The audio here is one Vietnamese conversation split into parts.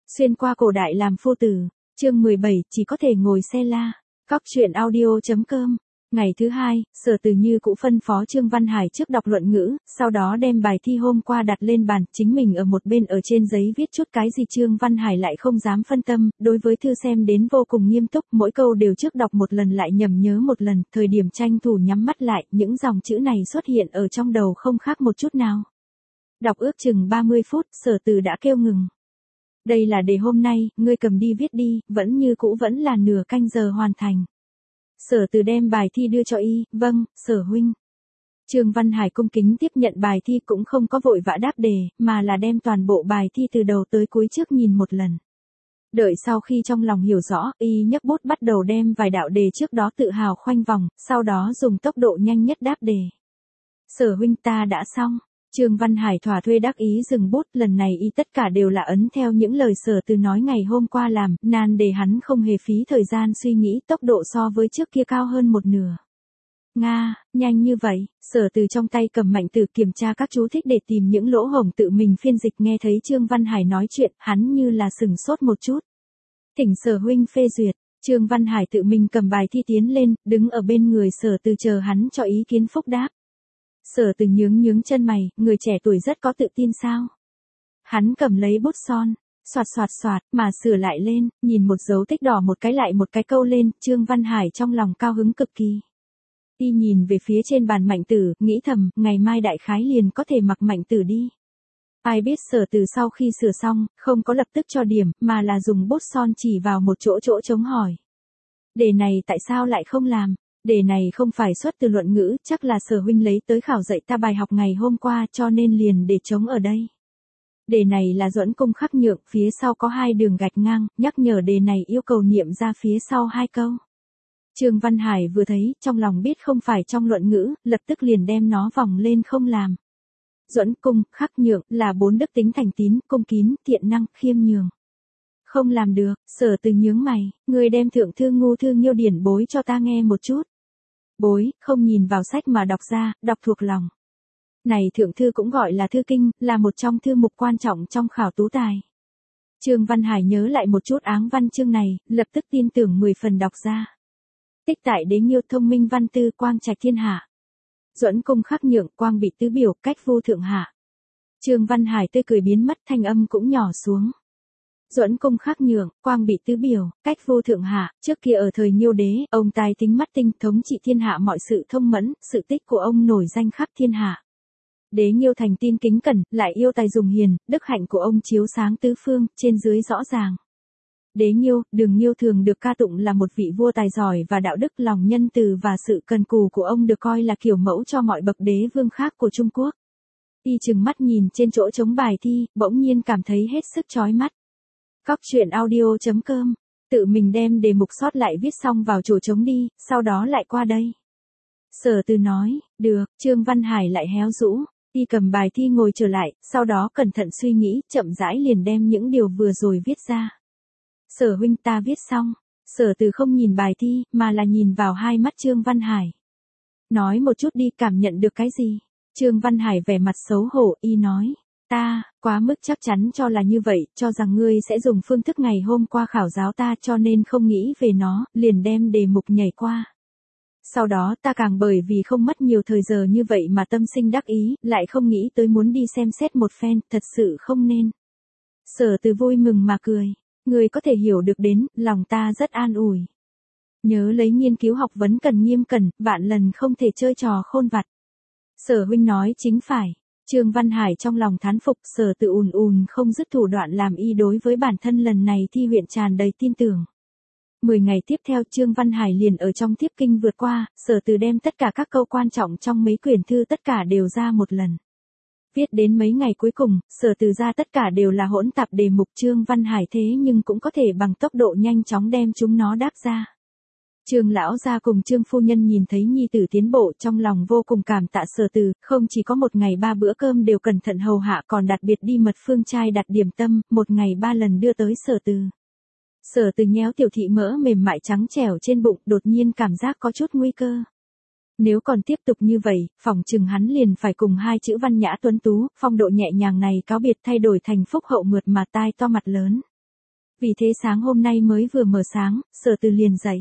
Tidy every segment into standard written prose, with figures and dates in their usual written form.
Xuyên qua cổ đại làm phu tử, chương 17, chỉ có thể ngồi xe la. Cóc truyện audio.com. Ngày thứ hai, Sở Từ như cũ phân phó Trương Văn Hải trước đọc luận ngữ, sau đó đem bài thi hôm qua đặt lên bàn, chính mình ở một bên ở trên giấy viết chút cái gì. Trương Văn Hải lại không dám phân tâm, đối với thư xem đến vô cùng nghiêm túc, mỗi câu đều trước đọc một lần lại nhầm nhớ một lần, thời điểm tranh thủ nhắm mắt lại, những dòng chữ này xuất hiện ở trong đầu không khác một chút nào. Đọc ước chừng 30 phút, Sở Từ đã kêu ngừng. Đây là đề hôm nay, ngươi cầm đi viết đi, vẫn như cũ vẫn là nửa canh giờ hoàn thành. Sở Từ đem bài thi đưa cho y, vâng, Sở huynh. Trương Văn Hải cung kính tiếp nhận bài thi, cũng không có vội vã đáp đề, mà là đem toàn bộ bài thi từ đầu tới cuối trước nhìn một lần. Đợi sau khi trong lòng hiểu rõ, y nhấc bút bắt đầu đem vài đạo đề trước đó tự hào khoanh vòng, sau đó dùng tốc độ nhanh nhất đáp đề. Sở huynh, ta đã xong. Trương Văn Hải thỏa thuê đắc ý dừng bút, lần này y tất cả đều là ấn theo những lời Sở Từ nói ngày hôm qua làm, nan đề hắn không hề phí thời gian suy nghĩ, tốc độ so với trước kia cao hơn một nửa. Nga, nhanh như vậy. Sở Từ trong tay cầm mạnh từ kiểm tra các chú thích để tìm những lỗ hổng, tự mình phiên dịch. Nghe thấy Trương Văn Hải nói chuyện, hắn như là sửng sốt một chút. Thỉnh Sở huynh phê duyệt. Trương Văn Hải tự mình cầm bài thi tiến lên, đứng ở bên người Sở Từ chờ hắn cho ý kiến phúc đáp. Sở Từ nhướng chân mày, người trẻ tuổi rất có tự tin sao? Hắn cầm lấy bút son, xoạt mà sửa lại lên, nhìn một dấu tích đỏ một cái lại một cái câu lên, Trương Văn Hải trong lòng cao hứng cực kỳ. Y nhìn về phía trên bàn mạnh tử, nghĩ thầm, ngày mai đại khái liền có thể mặc mạnh tử đi. Ai biết Sở Từ sau khi sửa xong, không có lập tức cho điểm, mà là dùng bút son chỉ vào một chỗ trống hỏi. Đề này tại sao lại không làm? Đề này không phải xuất từ luận ngữ, chắc là Sở huynh lấy tới khảo dạy ta bài học ngày hôm qua, cho nên liền để trống ở đây. Đề này là duẫn cung khắc nhượng, phía sau có 2 đường gạch ngang, nhắc nhở đề này yêu cầu niệm ra phía sau 2 câu. Trương Văn Hải vừa thấy, trong lòng biết không phải trong luận ngữ, lập tức liền đem nó vòng lên không làm. Duẫn cung khắc nhượng là 4 đức tính: thành tín, cung kín, thiện năng, khiêm nhường. Không làm được. Sở Từ nhướng mày, người đem Thượng Thư Ngu Thư Nghiêu điển bối cho ta nghe một chút. Bối, không nhìn vào sách mà đọc ra, đọc thuộc lòng. Này Thượng Thư cũng gọi là thư kinh, là một trong thư mục quan trọng trong khảo tú tài. Trương Văn Hải nhớ lại một chút áng văn chương này, lập tức tin tưởng 10 phần đọc ra. Tích tại Đế Nghiêu, thông minh văn tư, quang trạch thiên hạ. Duẫn cung khắc nhượng, quang bị tứ biểu, cách vô thượng hạ. Trương Văn Hải tươi cười biến mất, thanh âm cũng nhỏ xuống. Duẫn cung khắc nhượng, quang bị tứ biểu, cách vô thượng hạ, trước kia ở thời Nghiêu đế, ông tài tính mắt tinh, thống trị thiên hạ mọi sự thông mẫn, sự tích của ông nổi danh khắp thiên hạ. Đế Nghiêu thành tin kính cẩn, lại yêu tài dùng hiền, đức hạnh của ông chiếu sáng tứ phương, trên dưới rõ ràng. Đế Nghiêu, Đường Nghiêu thường được ca tụng là một vị vua tài giỏi và đạo đức, lòng nhân từ và sự cần cù của ông được coi là kiểu mẫu cho mọi bậc đế vương khác của Trung Quốc. Y chừng mắt nhìn trên chỗ trống bài thi, bỗng nhiên cảm thấy hết sức chói mắt. Cóc truyện audio.com, tự mình đem đề mục sót lại viết xong vào chỗ trống đi, sau đó lại qua đây. Sở Từ nói, được. Trương Văn Hải lại héo rũ, y cầm bài thi ngồi trở lại, sau đó cẩn thận suy nghĩ, chậm rãi liền đem những điều vừa rồi viết ra. Sở huynh, ta viết xong. Sở Từ không nhìn bài thi, mà là nhìn vào hai mắt Trương Văn Hải. Nói một chút đi, cảm nhận được cái gì? Trương Văn Hải vẻ mặt xấu hổ, y nói. Ta, quá mức chắc chắn cho là như vậy, cho rằng ngươi sẽ dùng phương thức ngày hôm qua khảo giáo ta, cho nên không nghĩ về nó, liền đem đề mục nhảy qua. Sau đó ta càng bởi vì không mất nhiều thời giờ như vậy mà tâm sinh đắc ý, lại không nghĩ tới muốn đi xem xét một phen, thật sự không nên. Sở Từ vui mừng mà cười. Ngươi có thể hiểu được đến, lòng ta rất an ủi. Nhớ lấy nghiên cứu học vấn cần nghiêm cẩn, vạn lần không thể chơi trò khôn vặt. Sở huynh nói chính phải. Trương Văn Hải trong lòng thán phục, Sở Từ ùn không dứt thủ đoạn làm y đối với bản thân lần này thi huyện tràn đầy tin tưởng. 10 ngày tiếp theo Trương Văn Hải liền ở trong tiếp kinh vượt qua, Sở Từ đem tất cả các câu quan trọng trong mấy quyển thư tất cả đều ra một lần. Viết đến mấy ngày cuối cùng, Sở Từ ra tất cả đều là hỗn tạp đề mục. Trương Văn Hải thế nhưng cũng có thể bằng tốc độ nhanh chóng đem chúng nó đáp ra. Trương lão gia cùng Trương phu nhân nhìn thấy nhi tử tiến bộ, trong lòng vô cùng cảm tạ Sở Từ, không chỉ có một ngày 3 bữa cơm đều cẩn thận hầu hạ, còn đặc biệt đi mật phương trai đặt điểm tâm, một ngày 3 lần đưa tới Sở Từ. Sở Từ nhéo tiểu thị mỡ mềm mại trắng trẻo trên bụng, đột nhiên cảm giác có chút nguy cơ. Nếu còn tiếp tục như vậy, phỏng chừng hắn liền phải cùng 2 chữ văn nhã tuấn tú, phong độ nhẹ nhàng này cáo biệt, thay đổi thành phúc hậu mượt mà tai to mặt lớn. Vì thế sáng hôm nay mới vừa mở sáng, Sở Từ liền dậy.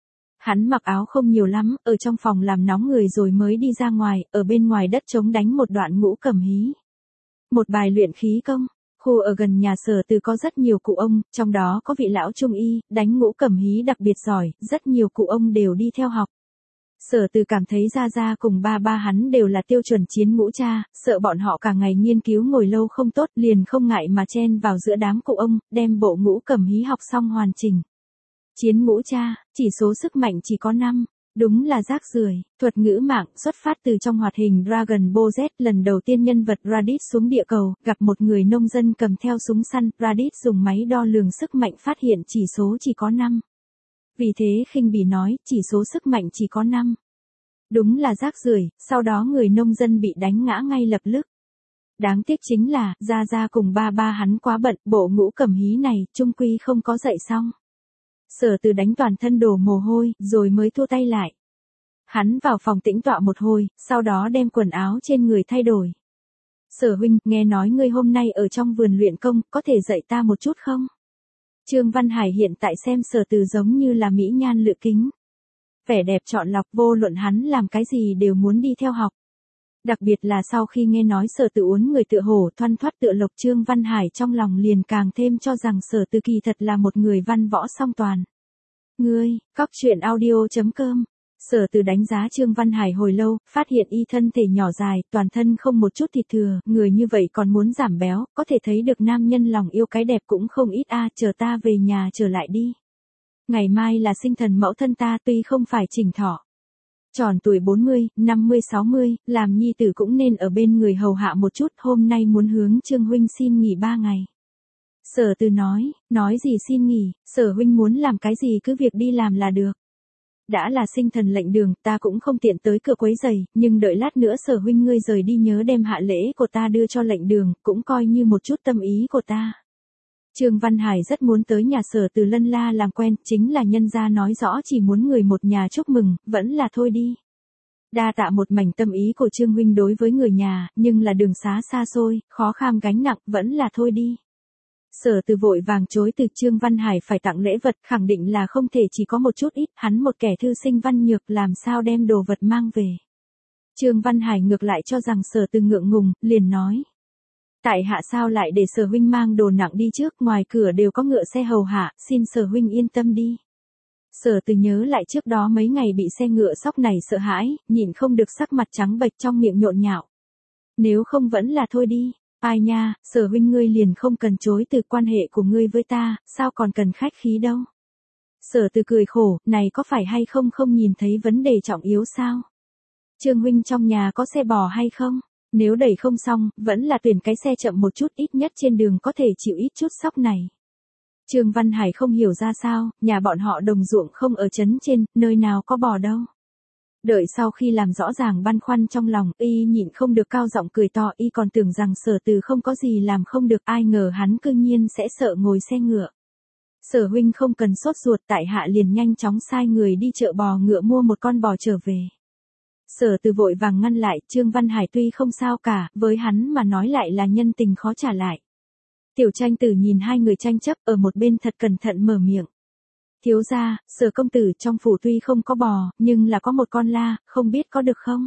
Hắn mặc áo không nhiều lắm, ở trong phòng làm nóng người rồi mới đi ra ngoài, ở bên ngoài đất trống đánh một đoạn ngũ cầm hí. Một bài luyện khí công. Khu ở gần nhà Sở Từ có rất nhiều cụ ông, trong đó có vị lão trung y, đánh ngũ cẩm hí đặc biệt giỏi, rất nhiều cụ ông đều đi theo học. Sở Từ cảm thấy Gia Gia cùng ba ba hắn đều là tiêu chuẩn chiến ngũ cha, sợ bọn họ cả ngày nghiên cứu ngồi lâu không tốt, liền không ngại mà chen vào giữa đám cụ ông, đem bộ ngũ cẩm hí học xong hoàn chỉnh. Chiến ngũ cha, chỉ số sức mạnh chỉ có 5. Đúng là rác rưởi. Thuật ngữ mạng xuất phát từ trong hoạt hình Dragon Ball Z, lần đầu tiên nhân vật Raditz xuống địa cầu, gặp một người nông dân cầm theo súng săn, Raditz dùng máy đo lường sức mạnh phát hiện chỉ số chỉ có 5. Vì thế khinh bỉ nói, chỉ số sức mạnh chỉ có 5. Đúng là rác rưởi, sau đó người nông dân bị đánh ngã ngay lập tức. Đáng tiếc chính là, Gia Gia cùng ba ba hắn quá bận, bộ ngũ cẩm hí này, chung quy không có dạy xong. Sở Từ đánh toàn thân đổ mồ hôi, rồi mới thua tay lại. Hắn vào phòng tĩnh tọa một hồi, sau đó đem quần áo trên người thay đổi. Sở huynh, nghe nói ngươi hôm nay ở trong vườn luyện công, có thể dạy ta một chút không? Trương Văn Hải hiện tại xem Sở Từ giống như là mỹ nhan lựa kính. Vẻ đẹp chọn lọc, vô luận hắn làm cái gì đều muốn đi theo học. Đặc biệt là sau khi nghe nói Sở Từ uốn người tựa hổ thoăn thoắt tựa lộc, Trương Văn Hải trong lòng liền càng thêm cho rằng Sở Từ kỳ thật là một người văn võ song toàn. Ngươi, cóc truyện audio.com. Sở Từ đánh giá Trương Văn Hải hồi lâu, phát hiện y thân thể nhỏ dài, toàn thân không một chút thịt thừa, người như vậy còn muốn giảm béo, có thể thấy được nam nhân lòng yêu cái đẹp cũng không ít chờ ta về nhà trở lại đi. Ngày mai là sinh thần mẫu thân ta, tuy không phải chỉnh thọ. Tròn tuổi 40, 50, 60, làm nhi tử cũng nên ở bên người hầu hạ một chút, hôm nay muốn hướng Trương huynh xin nghỉ 3 ngày. Sở Từ nói gì xin nghỉ, Sở huynh muốn làm cái gì cứ việc đi làm là được. Đã là sinh thần lệnh đường, ta cũng không tiện tới cửa quấy giày, nhưng đợi lát nữa Sở huynh ngươi rời đi nhớ đem hạ lễ của ta đưa cho lệnh đường, cũng coi như một chút tâm ý của ta. Trương Văn Hải rất muốn tới nhà Sở Từ lân la làm quen, chính là nhân gia nói rõ chỉ muốn người một nhà chúc mừng, vẫn là thôi đi. Đa tạ một mảnh tâm ý của Trương huynh đối với người nhà, nhưng là đường xá xa xôi, khó kham gánh nặng, vẫn là thôi đi. Sở Từ vội vàng chối từ, Trương Văn Hải phải tặng lễ vật, khẳng định là không thể chỉ có một chút ít, hắn một kẻ thư sinh văn nhược làm sao đem đồ vật mang về. Trương Văn Hải ngược lại cho rằng Sở Từ ngượng ngùng, liền nói. Tại hạ sao lại để Sở huynh mang đồ nặng đi trước, ngoài cửa đều có ngựa xe hầu hạ, xin Sở huynh yên tâm đi. Sở Từ nhớ lại trước đó mấy ngày bị xe ngựa sóc này sợ hãi, nhìn không được sắc mặt trắng bệch trong miệng nhộn nhạo. Nếu không vẫn là thôi đi. Ai nha, Sở huynh ngươi liền không cần chối từ, quan hệ của ngươi với ta, sao còn cần khách khí đâu. Sở Từ cười khổ, này có phải hay không không nhìn thấy vấn đề trọng yếu sao? Trương huynh trong nhà có xe bò hay không? Nếu đẩy không xong, vẫn là tuyển cái xe chậm một chút, ít nhất trên đường có thể chịu ít chút sóc này. Trương Văn Hải không hiểu ra sao, nhà bọn họ đồng ruộng không ở trấn trên, nơi nào có bò đâu. Đợi sau khi làm rõ ràng băn khoăn trong lòng, y nhịn không được cao giọng cười to, y còn tưởng rằng Sở Từ không có gì làm không được, ai ngờ hắn cư nhiên sẽ sợ ngồi xe ngựa. Sở huynh không cần sốt ruột, tại hạ liền nhanh chóng sai người đi chợ bò ngựa mua một con bò trở về. Sở Từ vội vàng ngăn lại, Trương Văn Hải tuy không sao cả, với hắn mà nói lại là nhân tình khó trả lại. Tiểu Tranh Tử nhìn hai người tranh chấp, ở một bên thật cẩn thận mở miệng. Thiếu gia, Sở công tử trong phủ tuy không có bò, nhưng là có một con la, không biết có được không?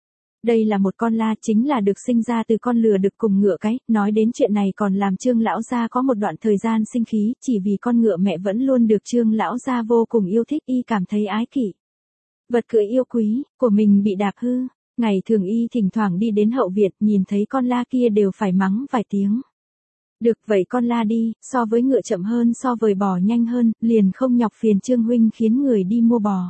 Đây là một con la, chính là được sinh ra từ con lừa đực cùng ngựa cái, nói đến chuyện này còn làm Trương lão gia có một đoạn thời gian sinh khí, chỉ vì con ngựa mẹ vẫn luôn được Trương lão gia vô cùng yêu thích, y cảm thấy ái kỷ. Vật cưỡi yêu quý của mình bị đạp hư, ngày thường y thỉnh thoảng đi đến hậu viện, nhìn thấy con la kia đều phải mắng vài tiếng. Được vậy con la đi, so với ngựa chậm hơn, so với bò nhanh hơn, liền không nhọc phiền Trương huynh khiến người đi mua bò.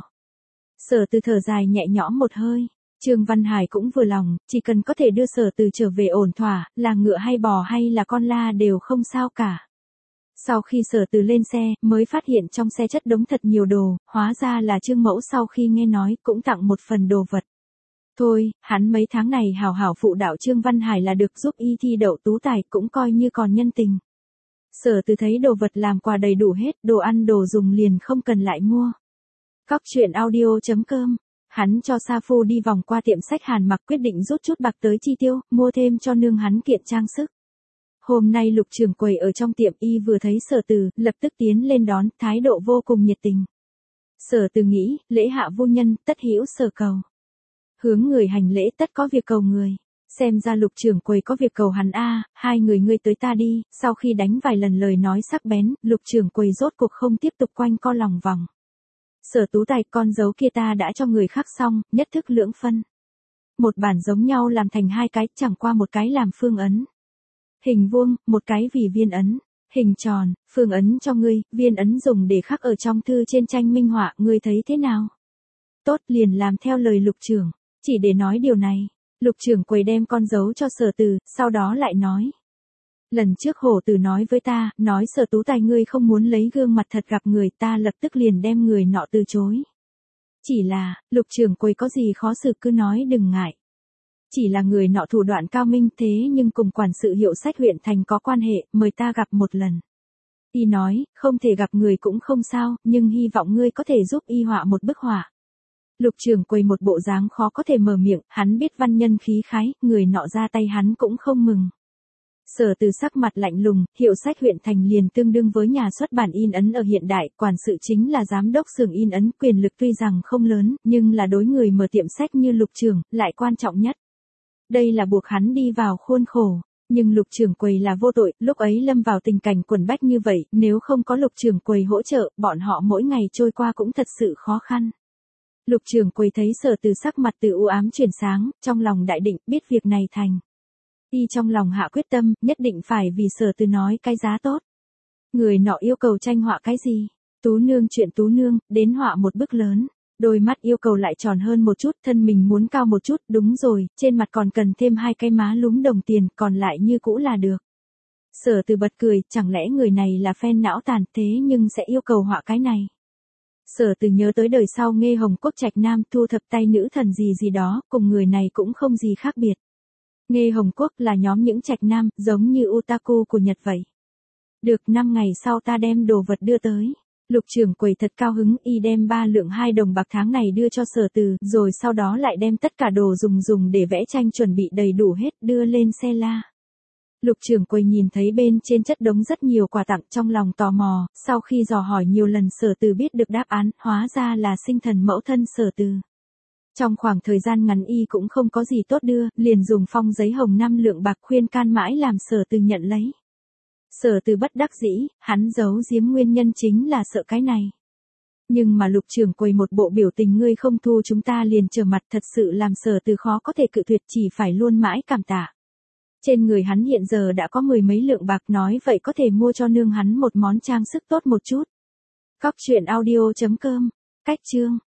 Sở Từ thở dài nhẹ nhõm một hơi. Trương Văn Hải cũng vừa lòng, chỉ cần có thể đưa Sở Từ trở về ổn thỏa, là ngựa hay bò hay là con la đều không sao cả. Sau khi Sở Từ lên xe, mới phát hiện trong xe chất đống thật nhiều đồ, hóa ra là Trương mẫu sau khi nghe nói, cũng tặng một phần đồ vật. Thôi, hắn mấy tháng này hảo hảo phụ đạo Trương Văn Hải là được, giúp y thi đậu tú tài, cũng coi như còn nhân tình. Sở Từ thấy đồ vật làm quà đầy đủ hết, đồ ăn đồ dùng liền không cần lại mua. Cóc truyện audio.com. Hắn cho Sa Phu đi vòng qua tiệm sách Hàn Mặc, quyết định rút chút bạc tới chi tiêu, mua thêm cho nương hắn kiện trang sức. Hôm nay Lục trưởng quầy ở trong tiệm y vừa thấy Sở Từ, lập tức tiến lên đón, thái độ vô cùng nhiệt tình. Sở Từ nghĩ, lễ hạ vô nhân, tất hữu sở cầu. Hướng người hành lễ tất có việc cầu người. Xem ra Lục trưởng quầy có việc cầu hắn a, hai người ngươi tới ta đi. Sau khi đánh vài lần lời nói sắc bén, Lục trưởng quầy rốt cuộc không tiếp tục quanh co lòng vòng. Sở Tú Tài, con dấu kia ta đã cho người khác xong, nhất thức lưỡng phân. Một bản giống nhau làm thành hai cái, chẳng qua một cái làm phương ấn. Hình vuông, một cái vì viên ấn. Hình tròn, phương ấn cho ngươi, viên ấn dùng để khắc ở trong thư trên tranh minh họa, ngươi thấy thế nào? Tốt, liền làm theo lời Lục trưởng. Chỉ để nói điều này, Lục trưởng quầy đem con dấu cho Sở Từ, sau đó lại nói. Lần trước Hổ Tử nói với ta, nói Sở Tú Tài ngươi không muốn lấy gương mặt thật gặp người, ta lập tức liền đem người nọ từ chối. Chỉ là, Lục trưởng quầy có gì khó xử cứ nói đừng ngại. Chỉ là người nọ thủ đoạn cao minh thế nhưng cùng quản sự hiệu sách huyện thành có quan hệ, mời ta gặp một lần. Y nói, không thể gặp người cũng không sao, nhưng hy vọng ngươi có thể giúp y họa một bức họa. Lục trưởng quầy một bộ dáng khó có thể mở miệng, hắn biết văn nhân khí khái, người nọ ra tay hắn cũng không mừng. Sở Từ sắc mặt lạnh lùng, hiệu sách huyện thành liền tương đương với nhà xuất bản in ấn ở hiện đại, quản sự chính là giám đốc xưởng in ấn, quyền lực tuy rằng không lớn, nhưng là đối người mở tiệm sách như Lục trưởng, lại quan trọng nhất. Đây là buộc hắn đi vào khuôn khổ, nhưng Lục trưởng quầy là vô tội, lúc ấy lâm vào tình cảnh quẩn bách như vậy, nếu không có Lục trưởng quầy hỗ trợ, bọn họ mỗi ngày trôi qua cũng thật sự khó khăn. Lục trưởng quầy thấy Sở Từ sắc mặt từ u ám chuyển sáng, trong lòng đại định, biết việc này thành. Y trong lòng hạ quyết tâm, nhất định phải vì Sở Từ nói cái giá tốt. Người nọ yêu cầu tranh họa cái gì? Tú nương chuyện Tú nương, đến họa một bức lớn. Đôi mắt yêu cầu lại tròn hơn một chút, thân mình muốn cao một chút, đúng rồi, trên mặt còn cần thêm hai cái má lúm đồng tiền, còn lại như cũ là được. Sở Từ bật cười, chẳng lẽ người này là phen não tàn thế nhưng sẽ yêu cầu họa cái này. Sở Từ nhớ tới đời sau Nghê Hồng Quốc Trạch Nam thu thập tay nữ thần gì đó, cùng người này cũng không gì khác biệt. Nghê Hồng Quốc là nhóm những Trạch Nam, giống như otaku của Nhật vậy. Được 5 ngày sau ta đem đồ vật đưa tới. Lục trưởng quầy thật cao hứng, y đem 3 lượng 2 đồng bạc tháng này đưa cho Sở Từ, rồi sau đó lại đem tất cả đồ dùng để vẽ tranh chuẩn bị đầy đủ hết, đưa lên xe la. Lục trưởng quầy nhìn thấy bên trên chất đống rất nhiều quà tặng, trong lòng tò mò, sau khi dò hỏi nhiều lần Sở Từ biết được đáp án, hóa ra là sinh thần mẫu thân Sở Từ. Trong khoảng thời gian ngắn y cũng không có gì tốt đưa, liền dùng phong giấy hồng 5 lượng bạc khuyên can mãi làm Sở Từ nhận lấy. Sở Từ bất đắc dĩ, hắn giấu giếm nguyên nhân chính là sợ cái này. Nhưng mà Lục trưởng quầy một bộ biểu tình ngươi không thu chúng ta liền trở mặt, thật sự làm Sở Từ khó có thể cự tuyệt, chỉ phải luôn mãi cảm tạ. Trên người hắn hiện giờ đã có 10 mấy lượng bạc, nói vậy có thể mua cho nương hắn một món trang sức tốt một chút. Cóc truyện audio.com, cách chương.